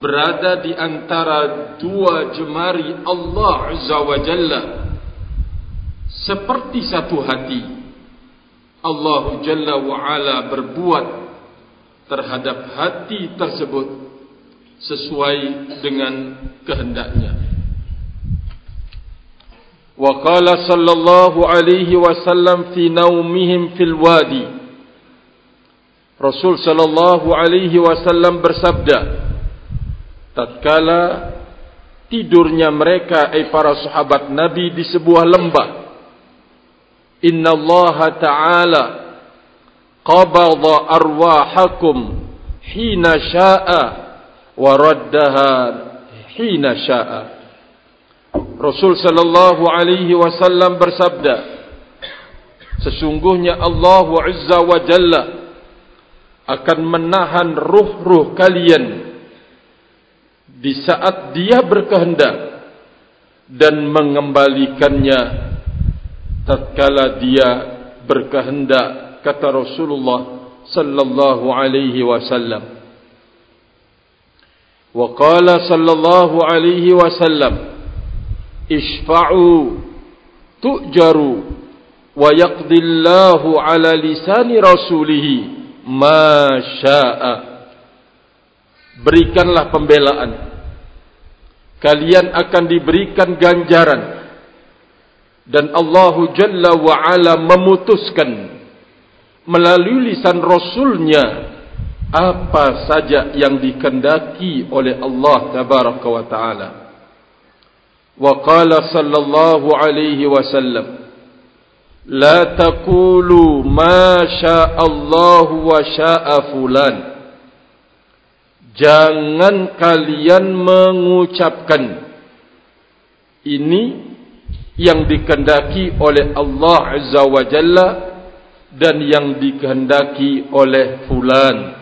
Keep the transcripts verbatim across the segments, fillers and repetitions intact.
berada di antara dua jemari Allah Azza wa Jalla seperti satu hati. Allah Jalla wa Ala berbuat terhadap hati tersebut sesuai dengan kehendaknya. Wa qala sallallahu alaihi wasallam fi naumihim fil wadi. Rasul sallallahu alaihi wasallam bersabda tatkala tidurnya mereka, ai para sahabat Nabi, di sebuah lembah, inna Allah ta'ala qabadha arwahakum hina sya'a wa raddaha hina sya'a. Rasul sallallahu alaihi wasallam bersabda, sesungguhnya Allah Azza wa Jalla akan menahan ruh-ruh kalian di saat Dia berkehendak dan mengembalikannya tatkala Dia berkehendak, kata Rasulullah sallallahu alaihi wasallam. Wa qala sallallahu alaihi wasallam, Ishfa'u tu'jaru wa yaqdillahu ala lisani rasulihi ma sya'a. Berikanlah pembelaan, kalian akan diberikan ganjaran, dan Allah Jalla wa Ala memutuskan melalui lisan Rasulnya apa saja yang dikehendaki oleh Allah Tabaraka wa Ta'ala. Wa qala sallallahu alaihi wasallam, la taqulu ma syaa Allah wa syaa fulan. Jangan kalian mengucapkan ini yang dikehendaki oleh Allah Azza wa Jalla dan yang dikehendaki oleh fulan.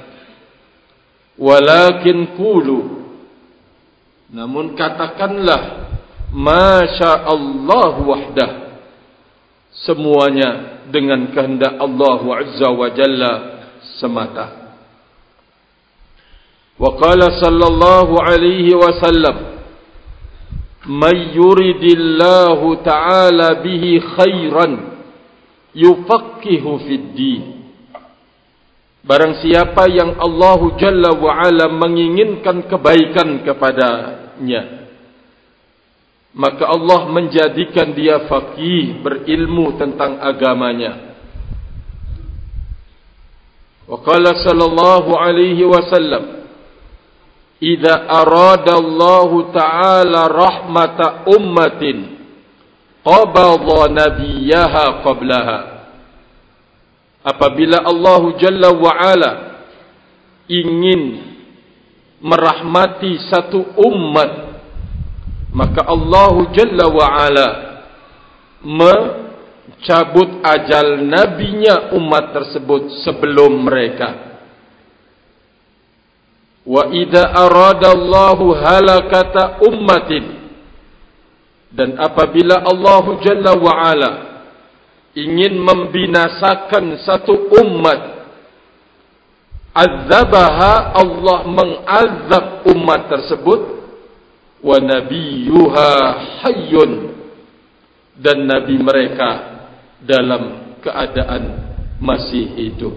Walakin qulu, namun katakanlah masya Allah wahdah, semuanya dengan kehendak Allah Azza wa Jalla semata. Wa qala sallallahu alaihi wasallam, may yuridillahu ta'ala bihi khairan yufaqihu fid din. Barang siapa yang Allah Jalla wa Ala menginginkan kebaikan kepadanya, maka Allah menjadikan dia faqih, berilmu tentang agamanya. Wa qala sallallahu alaihi wasallam, idza arada Allah ta'ala rahmata ummatin qabadha nabiyaha qablaha. Apabila Allah Jalla wa Ala ingin merahmati satu umat, maka Allah Jalla wa Ala mencabut ajal nabinya umat tersebut sebelum mereka. Wa idza arada Allahu halakata ummatin, dan apabila Allah Jalla wa Ala ingin membinasakan satu umat, azabaha, Allah mengazab umat tersebut, wa nabiyuha hayyun, dan nabi mereka dalam keadaan masih hidup.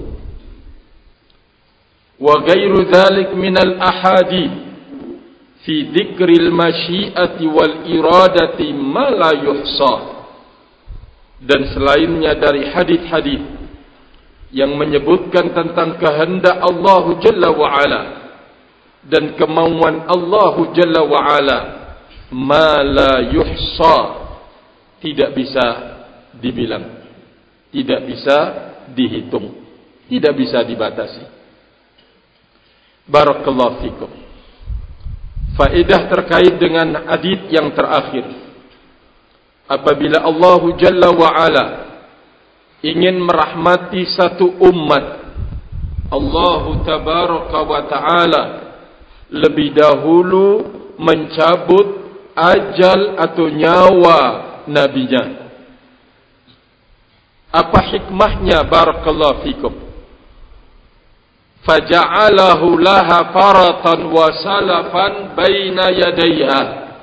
Wa ghairu dzalik minal ahadits fi dzikril masyiati wal iradati ma la yuhsa. Dan selainnya dari hadis-hadis yang menyebutkan tentang kehendak Allah Jalla wa Ala dan kemauan Allah Jalla wa Ala, ma la yuhsa, tidak bisa dibilang, tidak bisa dihitung, tidak bisa dibatasi. Barakallahu fikum. Faedah terkait dengan hadis yang terakhir, apabila Allah Jalla wa Ala ingin merahmati satu umat, Allah Tabaraka wa Ta'ala lebih dahulu mencabut ajal atau nyawa nabinya. Apa hikmahnya? Barakallahu fikum. faja'alahu laha faratan wa salafan baina yadayha.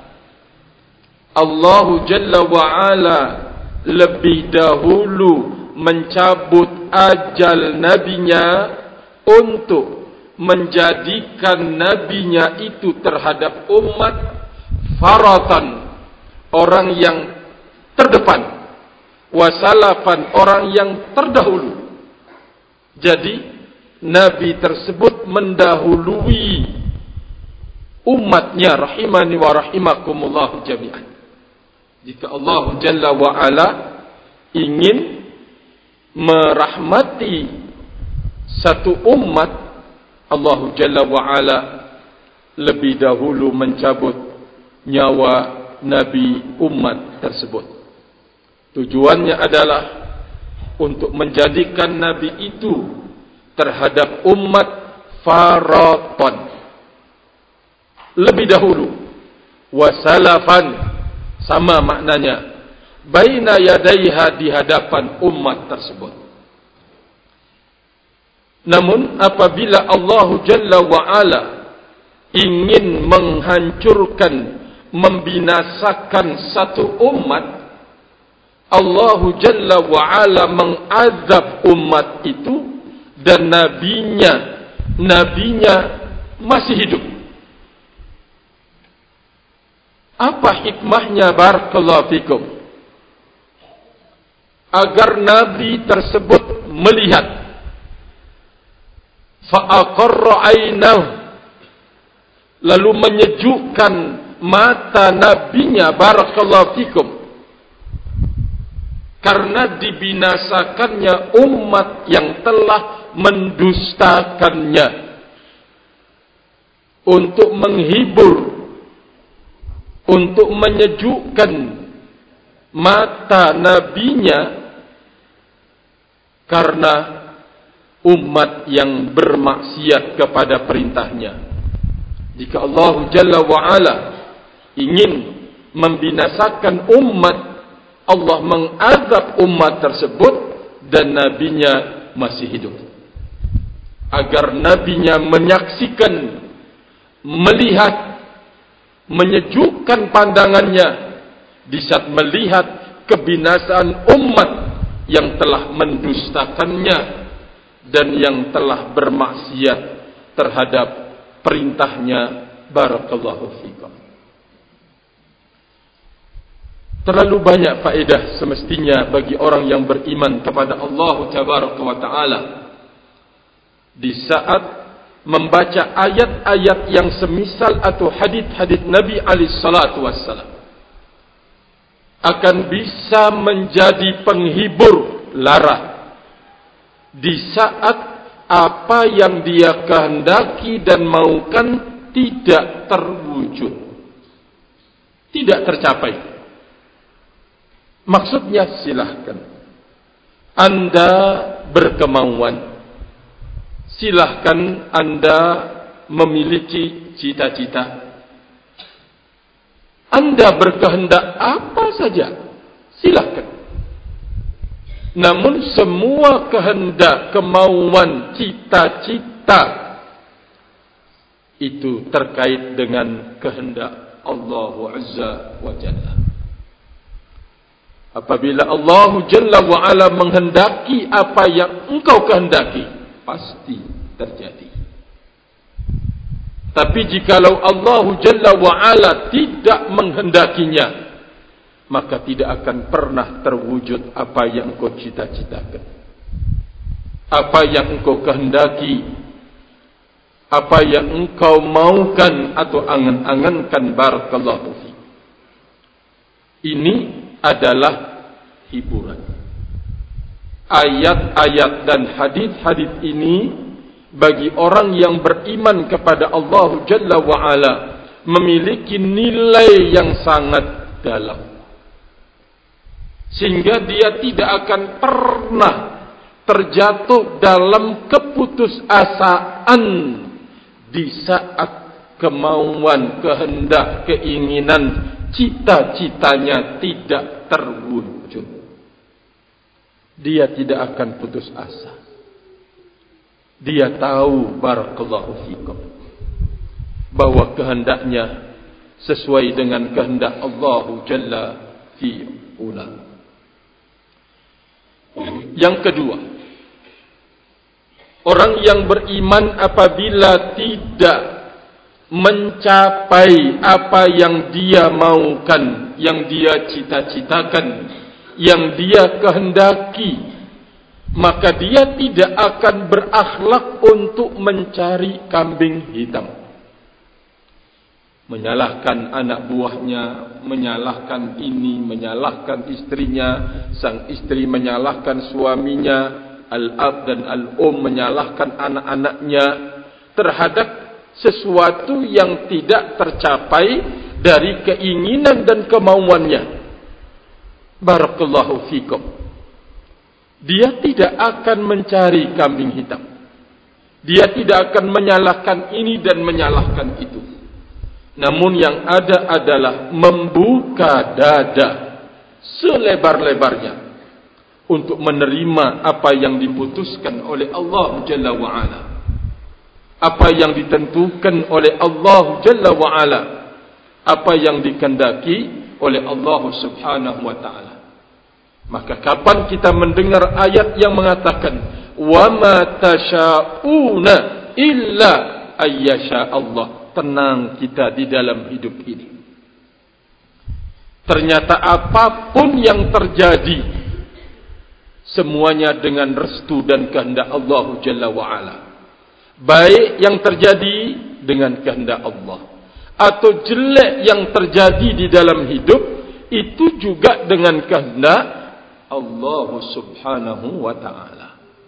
Allah Jalla wa Ala lebih dahulu mencabut ajal nabinya untuk menjadikan nabinya itu terhadap umat faratan, orang yang terdepan, wasalafan, orang yang terdahulu. Jadi nabi tersebut mendahului umatnya, rahimani wa rahimakumullah jami'an. Jika Allah Jalla wa Ala ingin merahmati satu umat, Allah Jalla wa Ala lebih dahulu mencabut nyawa nabi umat tersebut. Tujuannya adalah untuk menjadikan nabi itu terhadap umat faratan lebih dahulu, wasalafan sama maknanya, baina yadaiha, di hadapan umat tersebut. Namun apabila Allah Jalla wa Ala ingin menghancurkan, membinasakan satu umat, Allah Jalla wa Ala mengazab umat itu dan nabinya, nabinya masih hidup. Apa hikmahnya barakallahu fikum? Agar nabi tersebut melihat, fa'aqarra aynahu, lalu menyejukkan mata nabinya barakallahu fikum, karena dibinasakannya umat yang telah mendustakannya, untuk menghibur, untuk menyejukkan mata nabinya, karena umat yang bermaksiat kepada perintahnya. Jika Allah Jalla wa Ala ingin membinasakan umat, Allah mengazab umat tersebut dan nabinya masih hidup, agar nabinya menyaksikan, melihat, menyejukkan pandangannya di saat melihat kebinasaan umat yang telah mendustakannya dan yang telah bermaksiat terhadap perintahnya. Barakallahu fikum. Terlalu banyak faedah semestinya bagi orang yang beriman kepada Allah Tabaraka wa Ta'ala di saat membaca ayat-ayat yang semisal atau hadis-hadis Nabi alaihi salatu wassalam, akan bisa menjadi penghibur lara di saat apa yang dia kehendaki dan maukan tidak terwujud, tidak tercapai. Maksudnya, silahkan Anda berkemauan, silahkan Anda memiliki cita-cita, Anda berkehendak apa saja, silahkan. Namun semua kehendak, kemauan, cita-cita itu terkait dengan kehendak Allah Azza wa Jalla. Apabila Allah Jalla wa Ala menghendaki apa yang engkau kehendaki, pasti terjadi. Tapi jikalau Allah Jalla wa Ala tidak menghendakinya, maka tidak akan pernah terwujud apa yang engkau cita-citakan, apa yang engkau kehendaki, apa yang engkau maukan atau angan-angankan. Barakallahu fi. Ini adalah hiburan. Ayat-ayat dan hadis-hadis ini bagi orang yang beriman kepada Allah Jalla wa Ala memiliki nilai yang sangat dalam, sehingga dia tidak akan pernah terjatuh dalam keputusasaan di saat kemauan, kehendak, keinginan, cita-citanya tidak terwujud. Dia tidak akan putus asa. dia tahu barakallahu fikum bahwa kehendaknya sesuai dengan kehendak Allah Jalla fi'ula. Yang kedua, orang yang beriman apabila tidak mencapai apa yang dia maukan, yang dia cita-citakan, yang dia kehendaki, maka dia tidak akan berakhlak untuk mencari kambing hitam. Menyalahkan anak buahnya, menyalahkan ini, menyalahkan istrinya, sang istri menyalahkan suaminya, al-ab dan al-um menyalahkan anak-anaknya terhadap sesuatu yang tidak tercapai dari keinginan dan kemauannya. Barakallahu fikum. Dia tidak akan mencari kambing hitam. Dia tidak akan menyalahkan ini dan menyalahkan itu. Namun yang ada adalah membuka dada selebar-lebarnya untuk menerima apa yang diputuskan oleh Allah Jalla wa'ala, apa yang ditentukan oleh Allah Jalla wa'ala, apa yang dikehendaki oleh Allah Subhanahu wa ta'ala. Maka kapan kita mendengar ayat yang mengatakan wa ma tasyauna illa ayyasha Allah, tenang kita di dalam hidup ini. Ternyata apapun yang terjadi, semuanya dengan restu dan kehendak Allah Jalla wa'ala. Baik yang terjadi dengan kehendak Allah, atau jelek yang terjadi di dalam hidup, itu juga dengan kehendak Allah Subhanahu wa ta'ala.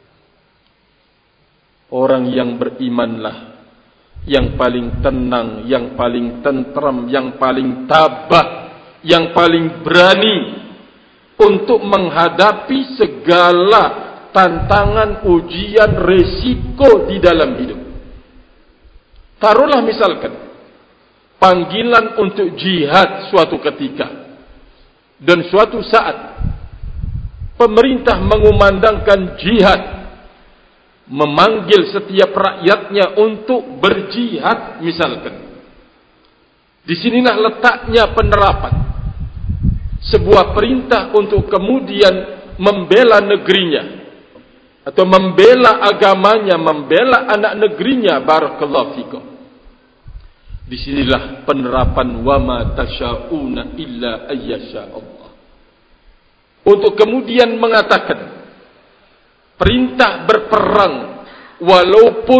Orang yang berimanlah yang paling tenang, yang paling tentram, yang paling tabah, yang paling berani untuk menghadapi segala tantangan, ujian, resiko di dalam hidup. Taruhlah misalkan panggilan untuk jihad suatu ketika, dan suatu saat pemerintah mengumandangkan jihad, memanggil setiap rakyatnya untuk berjihad misalkan. Disinilah letaknya penerapan sebuah perintah untuk kemudian membela negerinya atau membela agamanya, membela anak negerinya. Barakallahu fikum. Disinilah penerapan wa ma tasyauna illa ayyasha Allah, untuk kemudian mengatakan perintah berperang walaupun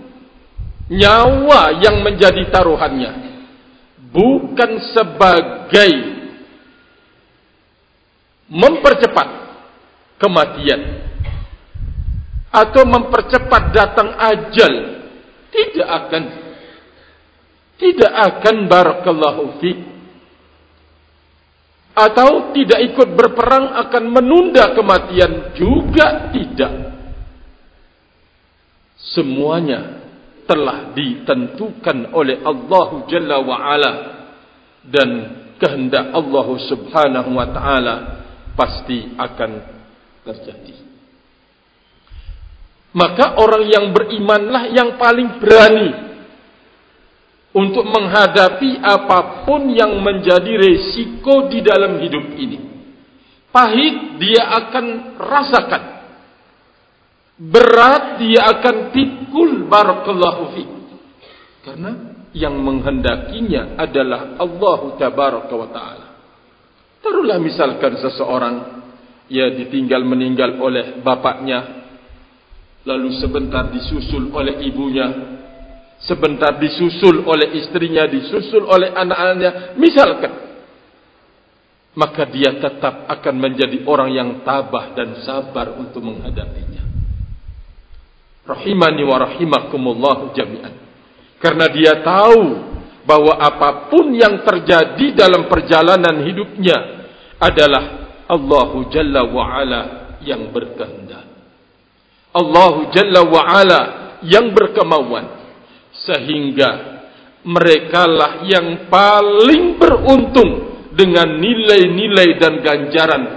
nyawa yang menjadi taruhannya, bukan sebagai mempercepat kematian atau mempercepat datang ajal. Tidak akan Tidak akan barakallahu fiik. Atau tidak ikut berperang akan menunda kematian, juga tidak. Semuanya telah ditentukan oleh Allah Jalla wa'ala, dan kehendak Allah Subhanahu wa ta'ala pasti akan terjadi. Maka orang yang berimanlah yang paling berani untuk menghadapi apapun yang menjadi resiko di dalam hidup ini. Pahit dia akan rasakan, berat dia akan pikul. Barakallahu fiik. Karena yang menghendakinya adalah Allah Tabaraka wa ta'ala. Taruhlah misalkan seseorang ya ditinggal meninggal oleh bapaknya, lalu sebentar disusul oleh ibunya, sebentar disusul oleh istrinya, disusul oleh anak-anaknya misalkan, maka dia tetap akan menjadi orang yang tabah dan sabar untuk menghadapinya. Rahimani wa rahimakumullahu jami'an. Karena dia tahu bahwa apapun yang terjadi dalam perjalanan hidupnya adalah Allah Jalla wa'ala yang berkehendak, Allah Jalla wa'ala yang berkemauan. Sehingga merekalah yang paling beruntung dengan nilai-nilai dan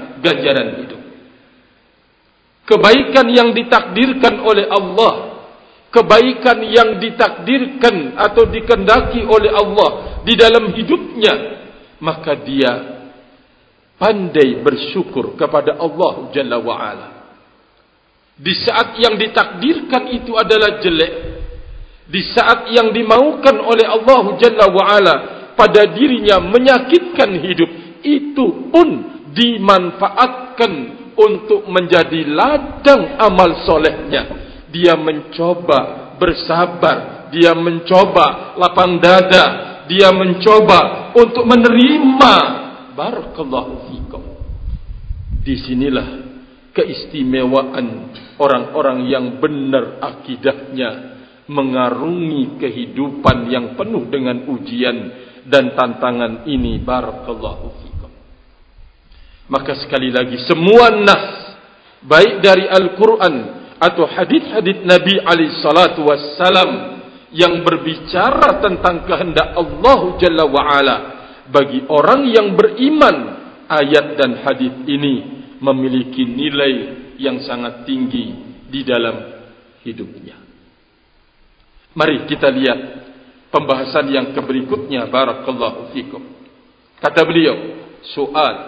ganjaran-ganjaran hidup. Kebaikan yang ditakdirkan oleh Allah kebaikan yang ditakdirkan atau dikehendaki oleh Allah di dalam hidupnya, maka dia pandai bersyukur kepada Allah Jalla wa'ala. Di saat yang ditakdirkan itu adalah jelek, di saat yang dimaukan oleh Allah Jalla wa'ala pada dirinya menyakitkan hidup, itu pun dimanfaatkan untuk menjadi ladang amal solehnya. Dia mencoba bersabar, dia mencoba lapang dada, dia mencoba untuk menerima. Barakallahu fikum. Disinilah keistimewaan orang-orang yang benar akidahnya, mengarungi kehidupan yang penuh dengan ujian dan tantangan ini. Barakallahu fikum. Maka sekali lagi, semua nas, baik dari Al-Quran atau hadits-hadits Nabi alaihi salatu wassalam yang berbicara tentang kehendak Allah Jalla wa'ala, bagi orang yang beriman, ayat dan hadits ini memiliki nilai yang sangat tinggi di dalam hidupnya. Mari kita lihat pembahasan yang berikutnya. Barakallahu fikum. Kata beliau, soal,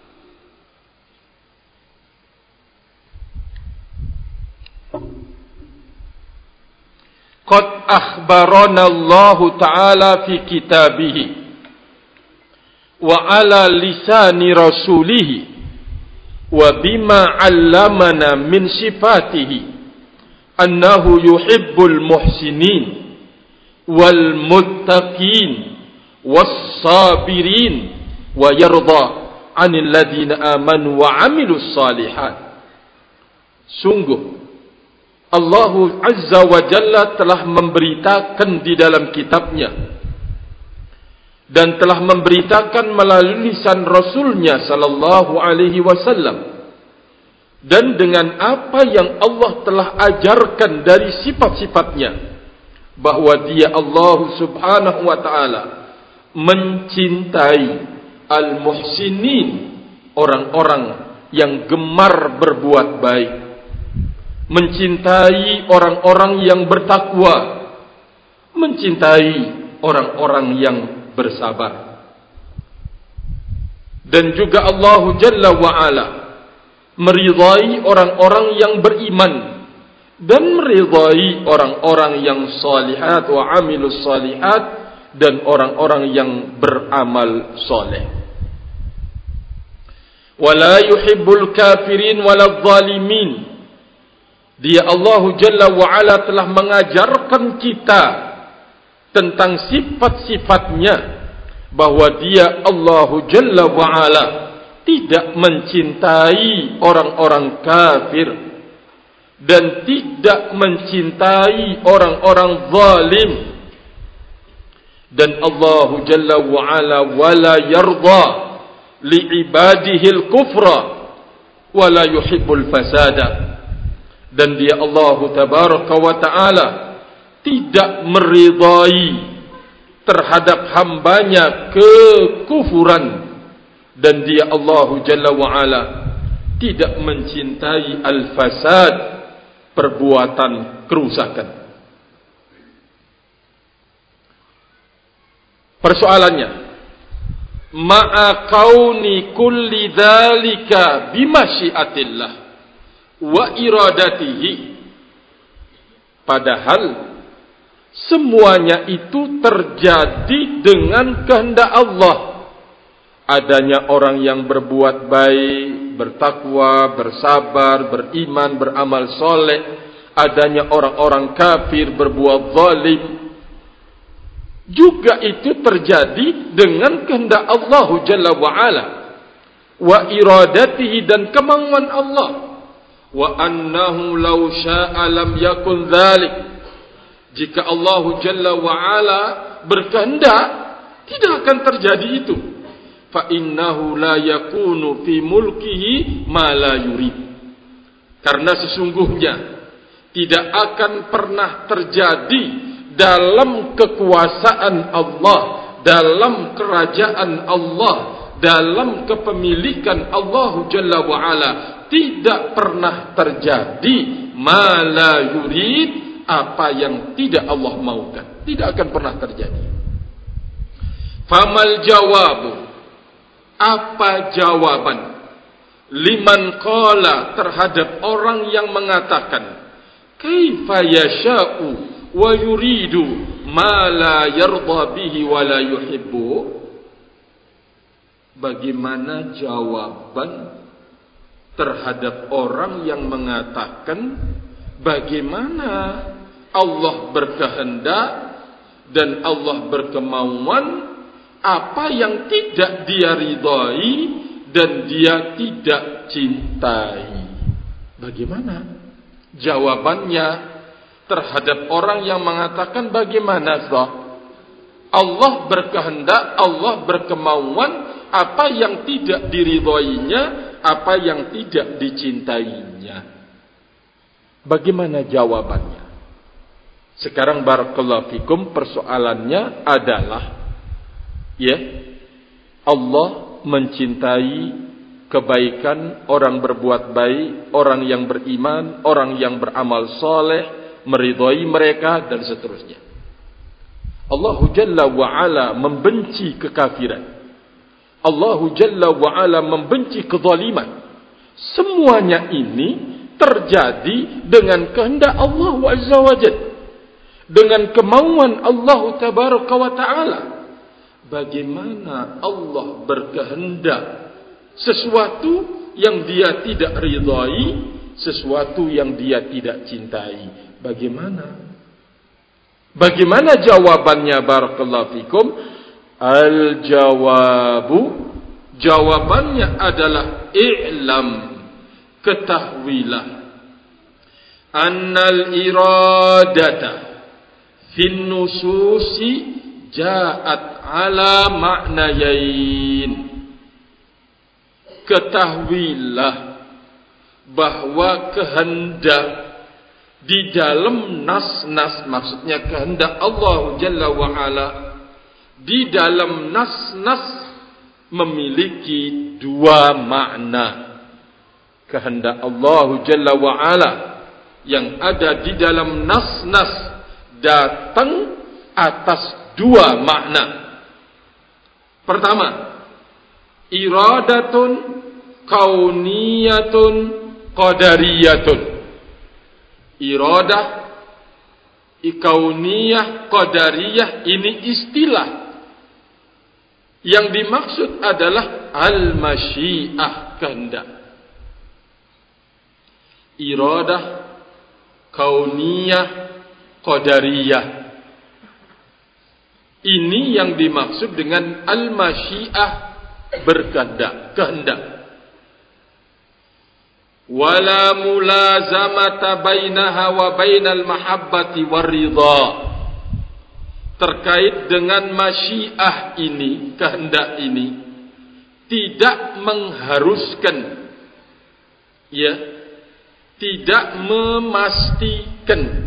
qad akhbarana Allah Ta'ala fi kitabihi wa ala lisani rasulihi wa bima 'allamana min sifatihi annahu yuhibbul muhsinin wal muttaqin was sabirin wa yarda 'anil ladina amanu wa 'amilus salihat. Sungguh Allah Azza wa Jalla telah memberitakan di dalam kitabnya dan telah memberitakan melalui lisan Rasulnya sallallahu alaihi wasallam, dan dengan apa yang Allah telah ajarkan dari sifat-sifatnya, bahwa dia Allah subhanahu wa ta'ala mencintai al-muhsinin, orang-orang yang gemar berbuat baik, mencintai orang-orang yang bertakwa, mencintai orang-orang yang bersabar. Dan juga Allah Jalla wa'ala meridai orang-orang yang beriman dan meridai orang-orang yang salihat wa amilus salihat, dan orang-orang yang beramal soleh. Wala yuhibbul kafirin walal zalimin. Dia Allah Jalla wa'ala telah mengajarkan kita tentang sifat-sifatnya, bahwa dia Allah Jalla wa'ala tidak mencintai orang-orang kafir dan tidak mencintai orang-orang zalim. Dan Allah Jalla wa'ala wala yarda li'ibadihil kufra wala yuhibbul fasada. Dan dia Allah Tabaraka wa Ta'ala tidak meridai terhadap hambanya kekufuran, dan dia Allah Jalla wa'ala tidak mencintai al-fasad, perbuatan kerusakan. Persoalannya, ma'a kauni kulli dhalika bimasyiatillah wa iradatihi, padahal semuanya itu terjadi dengan kehendak Allah. Adanya orang yang berbuat baik, bertakwa, bersabar, beriman, beramal soleh. Adanya orang-orang kafir berbuat zalim, juga itu terjadi dengan kehendak Allah Jalla wa'ala wa iradatihi, dan kemauan Allah. Wa annahu law syaa lam yakun dzalik. Jika Allah Jalla wa'ala berkehendak, tidak akan terjadi itu. Fa innahu la yakunu fi mulkihi ma la yurid. Karena sesungguhnya tidak akan pernah terjadi dalam kekuasaan Allah, dalam kerajaan Allah, dalam kepemilikan Allah Jalla wa'ala, tidak pernah terjadi ma la yurid, apa yang tidak Allah maukan. Tidak akan pernah terjadi. Famal jawabu, apa jawaban liman qala terhadap orang yang mengatakan kaifa yasha'u wa yuridu ma la yarda bihi wa la yuhibbu? Bagaimana jawaban terhadap orang yang mengatakan bagaimana Allah berkehendak dan Allah berkemauan apa yang tidak dia ridai dan dia tidak cintai? Bagaimana jawabannya terhadap orang yang mengatakan bagaimana sah? Allah berkehendak, Allah berkemauan, apa yang tidak diridainya, apa yang tidak dicintainya. Bagaimana jawabannya? Sekarang barakallahu fikum, persoalannya adalah ya, Allah mencintai kebaikan, orang berbuat baik, orang yang beriman, orang yang beramal soleh, meridhai mereka dan seterusnya. Allah Jalla wa Ala membenci kekafiran. Allah Jalla wa Ala membenci kezaliman. Semuanya ini terjadi dengan kehendak Allah Azza wa Jalla, dengan kemauan Allah Tabaraka wa Ta'ala. Bagaimana Allah berkehendak sesuatu yang dia tidak ridai, sesuatu yang dia tidak cintai? Bagaimana? Bagaimana jawabannya barakallahu fikum? Al-jawabu, jawabannya adalah i'lam, ketahuilah, annal iradata fin nususi ja'at ala ma'nayain. Ketahuilah bahwa kehendak di dalam nas-nas, maksudnya kehendak Allah Jalla wa Ala di dalam nas-nas memiliki dua makna. Kehendak Allah Jalla wa Ala yang ada di dalam nas-nas datang atas dua makna. Pertama, iradatun kauniyatun qadariyatun. Iradah kauniyah qadariyah ini istilah. Yang dimaksud adalah al-masyiah, kehendak. Iradah kauniyah qadariyah, ini yang dimaksud dengan al-masyiah, berkehendak, kehendak. Wala mulazamata bainaha wa bainal mahabbati waridha. Terkait dengan masyiah ini, kehendak ini, tidak mengharuskan, ya, tidak memastikan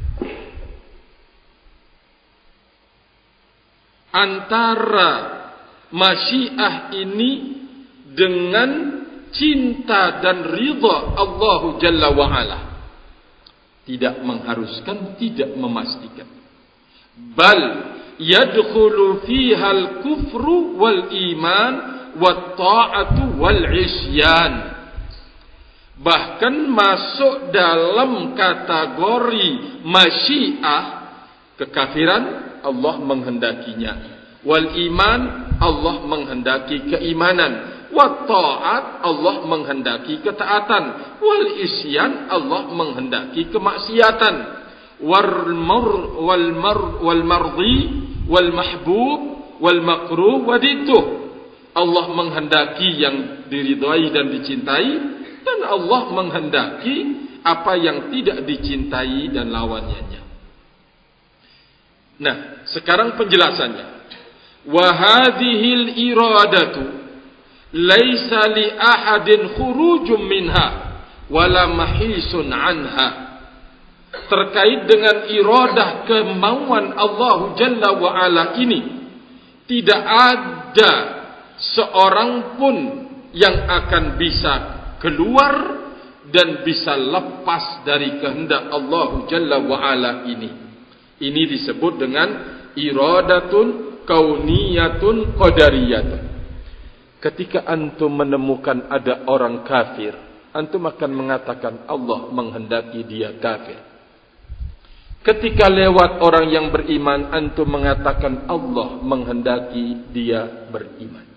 antara masyiah ini dengan cinta dan ridha Allah Jalla wa Ala. Tidak mengharuskan, tidak memastikan. Bal yadkhulu fiha al-kufru wal iman wat ta'atu wal isyan. Bahkan masuk dalam kategori masyiah, kekafiran Allah menghendakinya, wal iman Allah menghendaki keimanan, wat ta'at Allah menghendaki ketaatan, wal isyan Allah menghendaki kemaksiatan, wal mar wal mar wal mardi wal mahbub wal makruh wadituh. Allah menghendaki yang diridhai dan dicintai, dan Allah menghendaki apa yang tidak dicintai dan lawannya. Nah, sekarang penjelasannya. Wa hadhil iradatu laisa li ahadin khurujum minha wala mahisun anha. Terkait dengan iradah kemauan Allah Jalla wa Ala ini, tidak ada seorang pun yang akan bisa keluar dan bisa lepas dari kehendak Allah Jalla wa'ala ini. Ini disebut dengan iradatun kauniyatun qadariyatun. Ketika antum menemukan ada orang kafir, antum akan mengatakan Allah menghendaki dia kafir. Ketika lewat orang yang beriman, antum mengatakan Allah menghendaki dia beriman.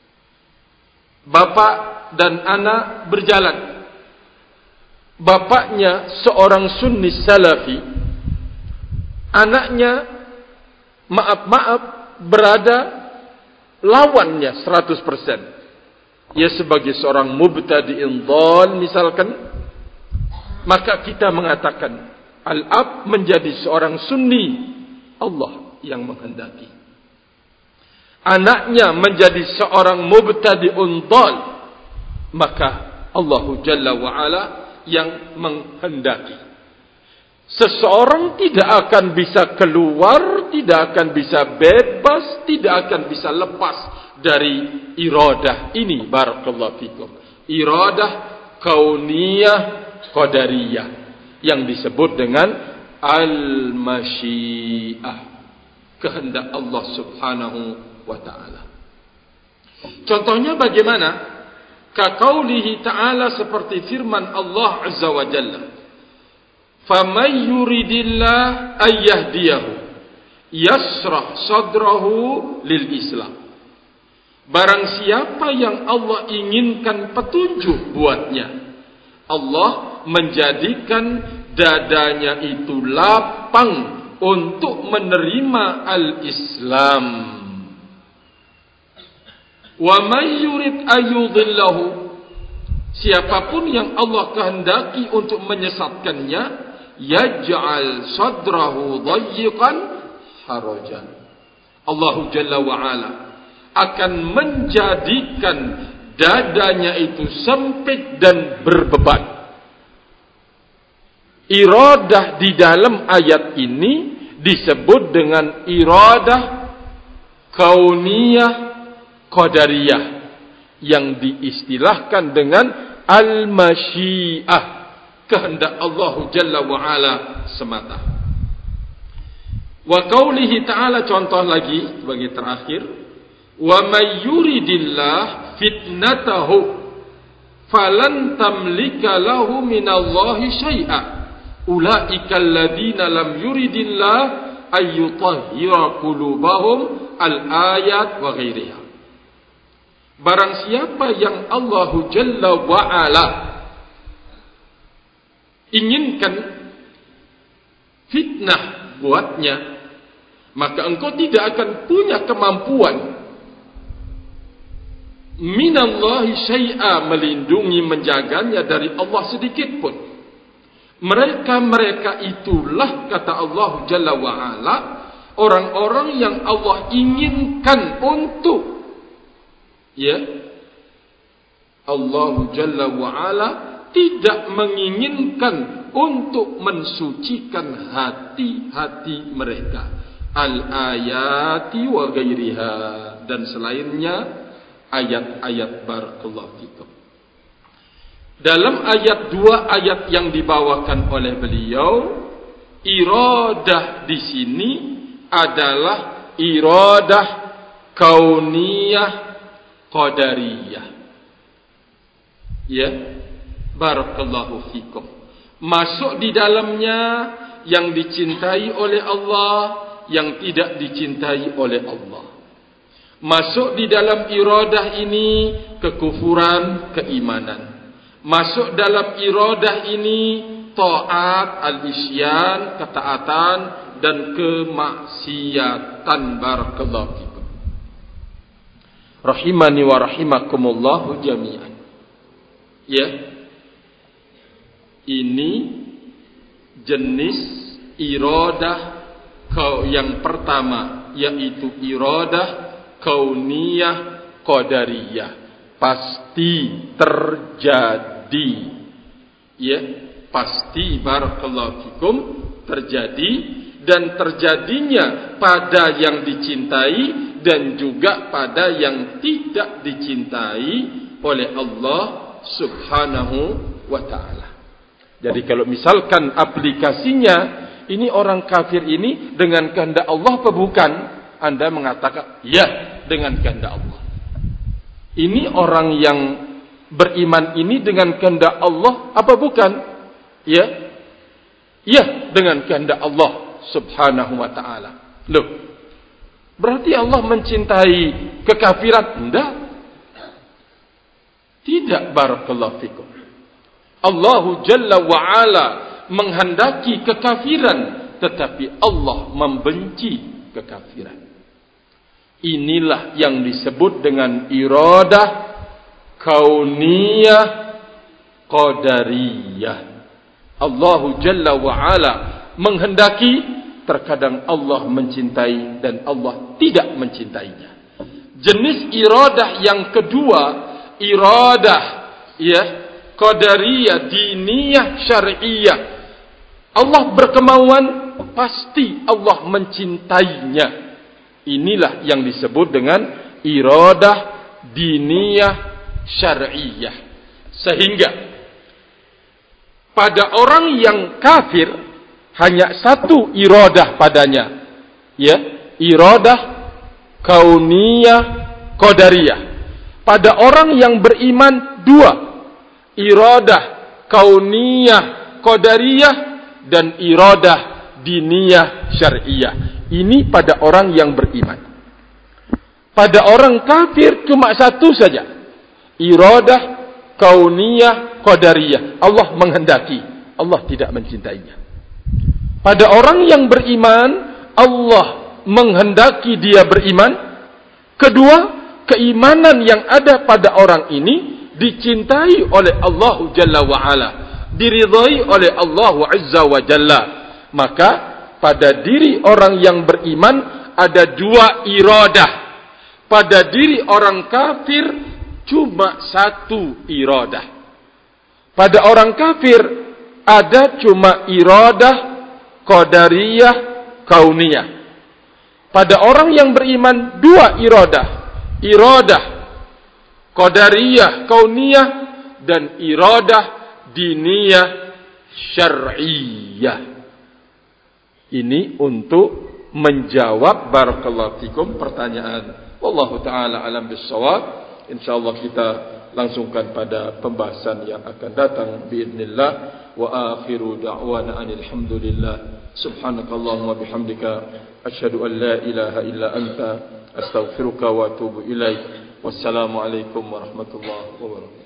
Bapak dan anak berjalan. Bapaknya seorang sunni salafi, anaknya maaf-maaf berada lawannya seratus persen. Ya, sebagai seorang mubtadi'in dhal misalkan, maka kita mengatakan al-ab menjadi seorang sunni, Allah yang menghendaki. Anaknya menjadi seorang mubtadi'un dhal, maka Allah Jalla wa'ala yang menghendaki. Seseorang tidak akan bisa keluar, tidak akan bisa bebas, tidak akan bisa lepas dari iradah ini. Barakallahu fikum. Iradah kauniyah qadariyah yang disebut dengan al-masyiah, kehendak Allah Subhanahu wa ta'ala. Contohnya bagaimana? Kaqaulihi ta'ala, seperti firman Allah Azza wa Jalla, faman yuridillah ayyahdiyahu yasrah sadrahu lil Islam. Barang siapa yang Allah inginkan petunjuk buatnya, Allah menjadikan dadanya itu lapang untuk menerima al-Islam. Wa may yurid ayyudhillahu, siapapun yang Allah kehendaki untuk menyesatkannya, yaj'al sadrahu dayyiqan harajan. Allah Jalla wa Ala akan menjadikan dadanya itu sempit dan berbeban. Iradah di dalam ayat ini disebut dengan iradah kauniyah qadariyah yang diistilahkan dengan al-masyiah, kehendak Allah Jalla wa Ala semata. Wa qaulihi ta'ala, contoh lagi sebagai terakhir, wa may yuridillah fitnatahu falan tamlika lahu minallahi syai'a ulaika alladziina lam yuridillah ayyutahhira qulubahum al-ayat wa ghairiha. Barang siapa yang Allah Jalla wa Ala inginkan fitnah buatnya, maka engkau tidak akan punya kemampuan minallahi syai'a, melindungi, menjaganya dari Allah sedikit pun. Mereka-mereka itulah, kata Allah Jalla wa Ala, orang-orang yang Allah inginkan untuk, ya, Allah Jalla wa Ala tidak menginginkan untuk mensucikan hati-hati mereka, al-ayati wa ghairiha, dan selainnya ayat-ayat. Barakallahu fikum. Dalam ayat dua ayat yang dibawakan oleh beliau, iradah di sini adalah iradah kauniyah qadariyah. Ya, barakallahu fikum. Masuk di dalamnya yang dicintai oleh Allah, yang tidak dicintai oleh Allah. Masuk di dalam iradah ini kekufuran, keimanan. Masuk dalam iradah ini taat, al-isyan, ketaatan, dan kemaksiatan. Barakallahu fikum. Rahimani wa rahimakumullahu jami'an. Ya, ini jenis iradah yang pertama, yaitu iradah kauniyah qadariyah, pasti terjadi. Ya, pasti, barakallahu fikum, terjadi, dan terjadinya pada yang dicintai dan juga pada yang tidak dicintai oleh Allah Subhanahu wa ta'ala. Jadi kalau misalkan aplikasinya ini orang kafir ini dengan kehendak Allah apa bukan? Anda mengatakan ya, dengan kehendak Allah. Ini orang yang beriman ini dengan kehendak Allah apa bukan? Ya. Ya, dengan kehendak Allah Subhanahu wa ta'ala. Loh, berarti Allah mencintai kekafiran? Tidak. Tidak, barakallahu fikum. Allah Jalla wa Ala menghendaki kekafiran, tetapi Allah membenci kekafiran. Inilah yang disebut dengan iradah kauniyah qadariyah. Allah Jalla wa Ala menghendaki, terkadang Allah mencintai dan Allah tidak mencintainya. Jenis iradah yang kedua, iradah ya qadariyah, diniyah, syar'iyah. Allah berkemauan, pasti Allah mencintainya. Inilah yang disebut dengan iradah diniyah syar'iyah. Sehingga pada orang yang kafir hanya satu iradah padanya, ya, iradah kauniyah qadariyah. Pada orang yang beriman dua, iradah kauniyah qadariyah dan iradah diniyah syar'iyah. Ini pada orang yang beriman. Pada orang kafir cuma satu saja, iradah kauniyah qadariyah. Allah menghendaki, Allah tidak mencintainya. Pada orang yang beriman, Allah menghendaki dia beriman. Kedua, keimanan yang ada pada orang ini dicintai oleh Allah Jalla wa Ala, diridhai oleh Allah Azza wa Jalla. Maka pada diri orang yang beriman ada dua iradah. Pada diri orang kafir cuma satu iradah. Pada orang kafir ada cuma iradah qadariyah kauniyah. Pada orang yang beriman dua iradah, iradah qadariyah kauniyah dan iradah diniyah syar'iyah. Ini untuk menjawab barakallahu fikum pertanyaan. Wallahu taala alam bissawab. Insyaallah kita langsungkan pada pembahasan yang akan datang biidznillah. Wa akhiru da'wana alhamdulillah. Subhanakallahumma bihamdika asyhadu an la ilaha illa anta astaghfiruka wa atubu ilaik. Wassalamu alaikum warahmatullahi wabarakatuh.